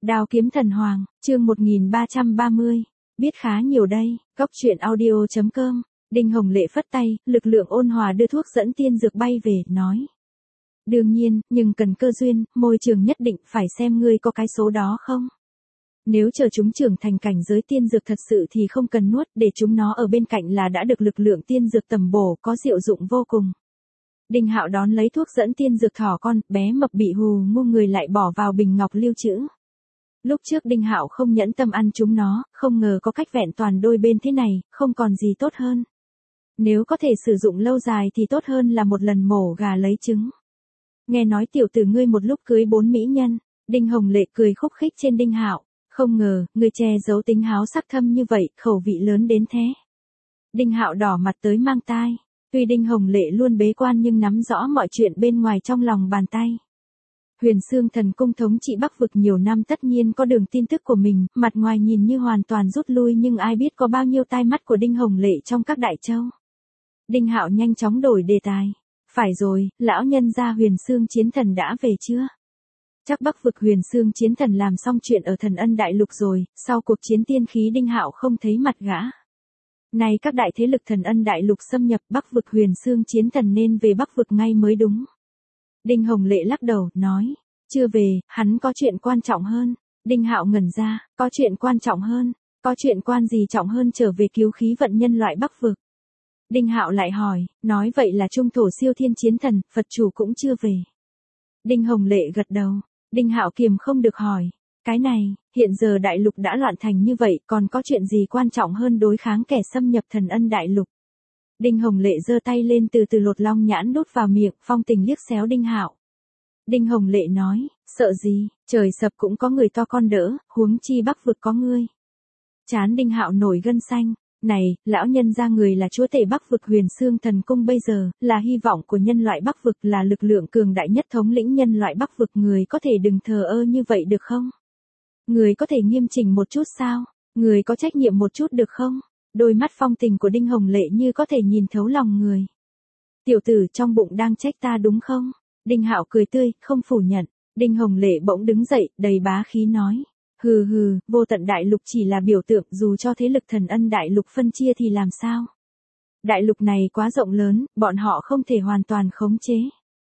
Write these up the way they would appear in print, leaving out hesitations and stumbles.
Đao kiếm thần hoàng, chương 1330. Biết khá nhiều đây, góc truyện audio.com. Đinh Hồng Lệ phất tay, lực lượng ôn hòa đưa thuốc dẫn tiên dược bay về, nói. Đương nhiên, nhưng cần cơ duyên, môi trường nhất định phải xem ngươi có cái số đó không. Nếu chờ chúng trưởng thành cảnh giới tiên dược thật sự thì không cần nuốt, để chúng nó ở bên cạnh là đã được lực lượng tiên dược tầm bổ, có diệu dụng vô cùng. Đinh Hạo đón lấy thuốc dẫn tiên dược thỏ con, bé mập bị hù ngu người lại bỏ vào bình ngọc lưu trữ. Lúc trước Đinh Hạo không nhẫn tâm ăn chúng nó, không ngờ có cách vẹn toàn đôi bên thế này, không còn gì tốt hơn. Nếu có thể sử dụng lâu dài thì tốt hơn là một lần mổ gà lấy trứng. Nghe nói tiểu tử ngươi một lúc cưới 4 mỹ nhân, Đinh Hồng Lệ cười khúc khích trên Đinh Hạo, không ngờ, ngươi che giấu tính háo sắc thâm như vậy, khẩu vị lớn đến thế. Đinh Hạo đỏ mặt tới mang tai, tuy Đinh Hồng Lệ luôn bế quan nhưng nắm rõ mọi chuyện bên ngoài trong lòng bàn tay. Huyền Xương Thần Cung thống trị Bắc vực nhiều năm tất nhiên có đường tin tức của mình, mặt ngoài nhìn như hoàn toàn rút lui nhưng ai biết có bao nhiêu tai mắt của Đinh Hồng Lệ trong các đại châu. Đinh Hạo nhanh chóng đổi đề tài. Phải rồi, lão nhân gia Huyền Xương Chiến Thần đã về chưa? Chắc Bắc vực Huyền Xương Chiến Thần làm xong chuyện ở Thần Ân Đại Lục rồi, sau cuộc chiến tiên khí Đinh Hạo không thấy mặt gã. Nay các đại thế lực Thần Ân Đại Lục xâm nhập Bắc vực Huyền Xương Chiến Thần nên về Bắc vực ngay mới đúng. Đinh Hồng Lệ lắc đầu, nói, chưa về, hắn có chuyện quan trọng hơn. Đinh Hạo ngẩn ra, có chuyện quan trọng hơn, có chuyện quan gì trọng hơn trở về cứu khí vận nhân loại Bắc vực. Đinh Hạo lại hỏi, nói vậy là Trung Thổ Siêu Thiên Chiến Thần, Phật chủ cũng chưa về. Đinh Hồng Lệ gật đầu, Đinh Hạo kiềm không được hỏi, cái này, hiện giờ đại lục đã loạn thành như vậy, còn có chuyện gì quan trọng hơn đối kháng kẻ xâm nhập Thần Ân Đại Lục. Đinh Hồng Lệ giơ tay lên từ từ lột long nhãn đút vào miệng, phong tình liếc xéo Đinh Hạo. Đinh Hồng Lệ nói, sợ gì, trời sập cũng có người to con đỡ, huống chi Bắc vực có ngươi. Chán Đinh Hạo nổi gân xanh, này, lão nhân gia người là chúa tể Bắc vực Huyền Xương Thần Cung bây giờ, là hy vọng của nhân loại Bắc vực, là lực lượng cường đại nhất thống lĩnh nhân loại Bắc vực, người có thể đừng thờ ơ như vậy được không? Người có thể nghiêm chỉnh một chút sao? Người có trách nhiệm một chút được không? Đôi mắt phong tình của Đinh Hồng Lệ như có thể nhìn thấu lòng người. Tiểu tử trong bụng đang trách ta đúng không? Đinh Hạo cười tươi, không phủ nhận. Đinh Hồng Lệ bỗng đứng dậy, đầy bá khí nói. Hừ hừ, vô tận đại lục chỉ là biểu tượng, dù cho thế lực Thần Ân Đại Lục phân chia thì làm sao? Đại lục này quá rộng lớn, bọn họ không thể hoàn toàn khống chế.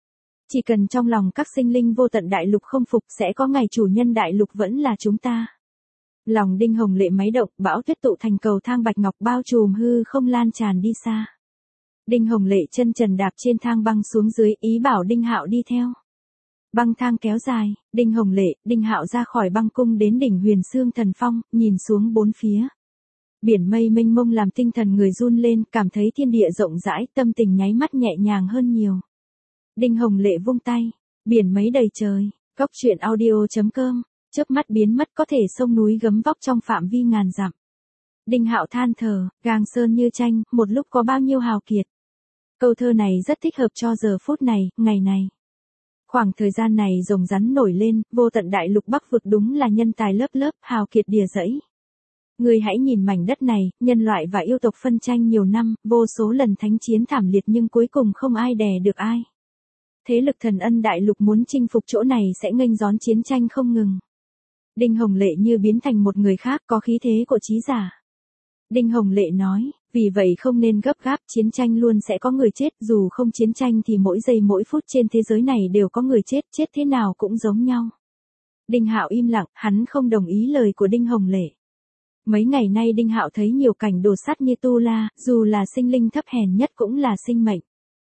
Chỉ cần trong lòng các sinh linh vô tận đại lục không phục sẽ có ngày chủ nhân đại lục vẫn là chúng ta. Lòng Đinh Hồng Lệ máy động, bão tuyết tụ thành cầu thang bạch ngọc bao trùm hư không lan tràn đi xa. Đinh Hồng Lệ chân trần đạp trên thang băng xuống dưới, ý bảo Đinh Hạo đi theo. Băng thang kéo dài, Đinh Hồng Lệ, Đinh Hạo ra khỏi băng cung đến đỉnh Huyền Xương Thần Phong, nhìn xuống bốn phía. Biển mây mênh mông làm tinh thần người run lên, cảm thấy thiên địa rộng rãi, tâm tình nháy mắt nhẹ nhàng hơn nhiều. Đinh Hồng Lệ vung tay, biển mấy đầy trời, góc truyện audio.com. Chớp mắt biến mất có thể sông núi gấm vóc trong phạm vi ngàn dặm. Đinh Hạo than thở, gang sơn như tranh, một lúc có bao nhiêu hào kiệt. Câu thơ này rất thích hợp cho giờ phút này, ngày này. Khoảng thời gian này rồng rắn nổi lên, vô tận đại lục Bắc vực đúng là nhân tài lớp lớp, hào kiệt đìa dẫy. Người hãy nhìn mảnh đất này, nhân loại và yêu tộc phân tranh nhiều năm, vô số lần thánh chiến thảm liệt nhưng cuối cùng không ai đè được ai. Thế lực Thần Ân Đại Lục muốn chinh phục chỗ này sẽ nghênh đón chiến tranh không ngừng. Đinh Hồng Lệ như biến thành một người khác, có khí thế của trí giả. Đinh Hồng Lệ nói, vì vậy không nên gấp gáp, chiến tranh luôn sẽ có người chết, dù không chiến tranh thì mỗi giây mỗi phút trên thế giới này đều có người chết, chết thế nào cũng giống nhau. Đinh Hạo im lặng, hắn không đồng ý lời của Đinh Hồng Lệ. Mấy ngày nay Đinh Hạo thấy nhiều cảnh đồ sắt như tu la, dù là sinh linh thấp hèn nhất cũng là sinh mệnh.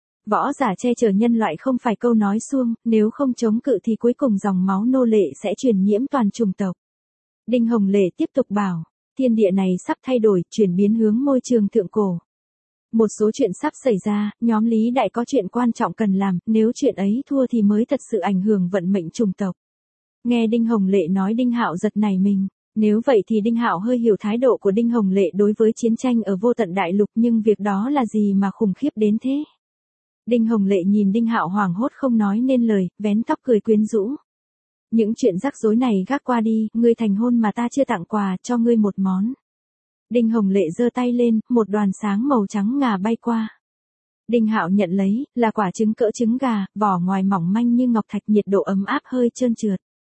Võ giả che chở nhân loại không phải câu nói suông, nếu không chống cự thì cuối cùng dòng máu nô lệ sẽ truyền nhiễm toàn chủng tộc. Đinh Hồng Lệ tiếp tục bảo, thiên địa này sắp thay đổi, chuyển biến hướng môi trường thượng cổ. Một số chuyện sắp xảy ra, nhóm Lý Đại có chuyện quan trọng cần làm, nếu chuyện ấy thua thì mới thật sự ảnh hưởng vận mệnh chủng tộc. Nghe Đinh Hồng Lệ nói Đinh Hạo giật nảy mình, nếu vậy thì Đinh Hạo hơi hiểu thái độ của Đinh Hồng Lệ đối với chiến tranh ở vô tận đại lục, nhưng việc đó là gì mà khủng khiếp đến thế? Đinh Hồng Lệ nhìn Đinh Hạo hoảng hốt không nói nên lời, vén tóc cười quyến rũ. Những chuyện rắc rối này gác qua đi, ngươi thành hôn mà ta chưa tặng quà, cho ngươi một món. Đinh Hồng Lệ giơ tay lên, một đoàn sáng màu trắng ngà bay qua. Đinh Hạo nhận lấy, là quả trứng cỡ trứng gà, vỏ ngoài mỏng manh như ngọc thạch, nhiệt độ ấm áp hơi trơn trượt.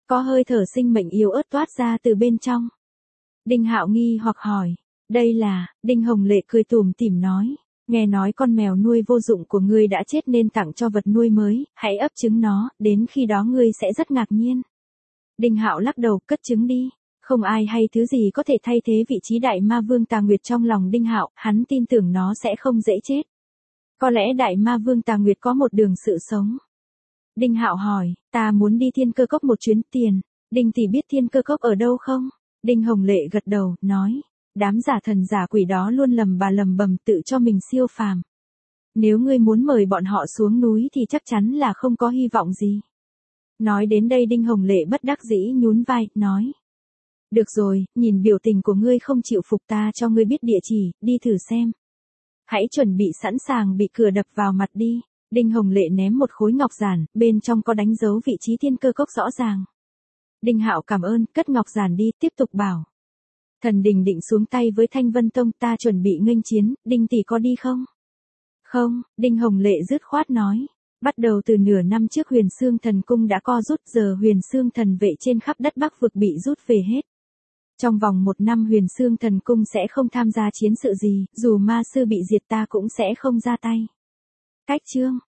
Có hơi thở sinh mệnh yếu ớt toát ra từ bên trong. Đinh Hạo nghi hoặc hỏi. Đây là, Đinh Hồng Lệ cười tủm tỉm nói. Nghe nói con mèo nuôi vô dụng của ngươi đã chết nên tặng cho vật nuôi mới, hãy ấp trứng nó, đến khi đó ngươi sẽ rất ngạc nhiên. Đinh Hạo lắc đầu, cất trứng đi. Không ai hay thứ gì có thể thay thế vị trí đại ma vương Tà Nguyệt trong lòng Đinh Hạo, hắn tin tưởng nó sẽ không dễ chết. Có lẽ đại ma vương Tà Nguyệt có một đường sự sống. Đinh Hạo hỏi, ta muốn đi Thiên Cơ Cốc một chuyến tiền, Đinh tỷ biết Thiên Cơ Cốc ở đâu không? Đinh Hồng Lệ gật đầu, nói, đám giả thần giả quỷ đó luôn lầm bầm tự cho mình siêu phàm. Nếu ngươi muốn mời bọn họ xuống núi thì chắc chắn là không có hy vọng gì. Nói đến đây Đinh Hồng Lệ bất đắc dĩ nhún vai, nói. Được rồi, nhìn biểu tình của ngươi không chịu phục ta cho ngươi biết địa chỉ, đi thử xem. Hãy chuẩn bị sẵn sàng bị cửa đập vào mặt đi. Đinh Hồng Lệ ném một khối ngọc giản, bên trong có đánh dấu vị trí Thiên Cơ Cốc rõ ràng. Đinh Hạo cảm ơn, cất ngọc giản đi, tiếp tục bảo. Thần Đình định xuống tay với Thanh Vân Tông, ta chuẩn bị nghênh chiến, Đinh tỷ có đi không? Không, Đinh Hồng Lệ dứt khoát nói. Bắt đầu từ nửa năm trước Huyền Xương Thần Cung đã co rút, giờ Huyền Xương Thần Vệ trên khắp đất Bắc vực bị rút về hết. Trong vòng 1 năm Huyền Xương Thần Cung sẽ không tham gia chiến sự gì, dù ma sư bị diệt ta cũng sẽ không ra tay. Cách chương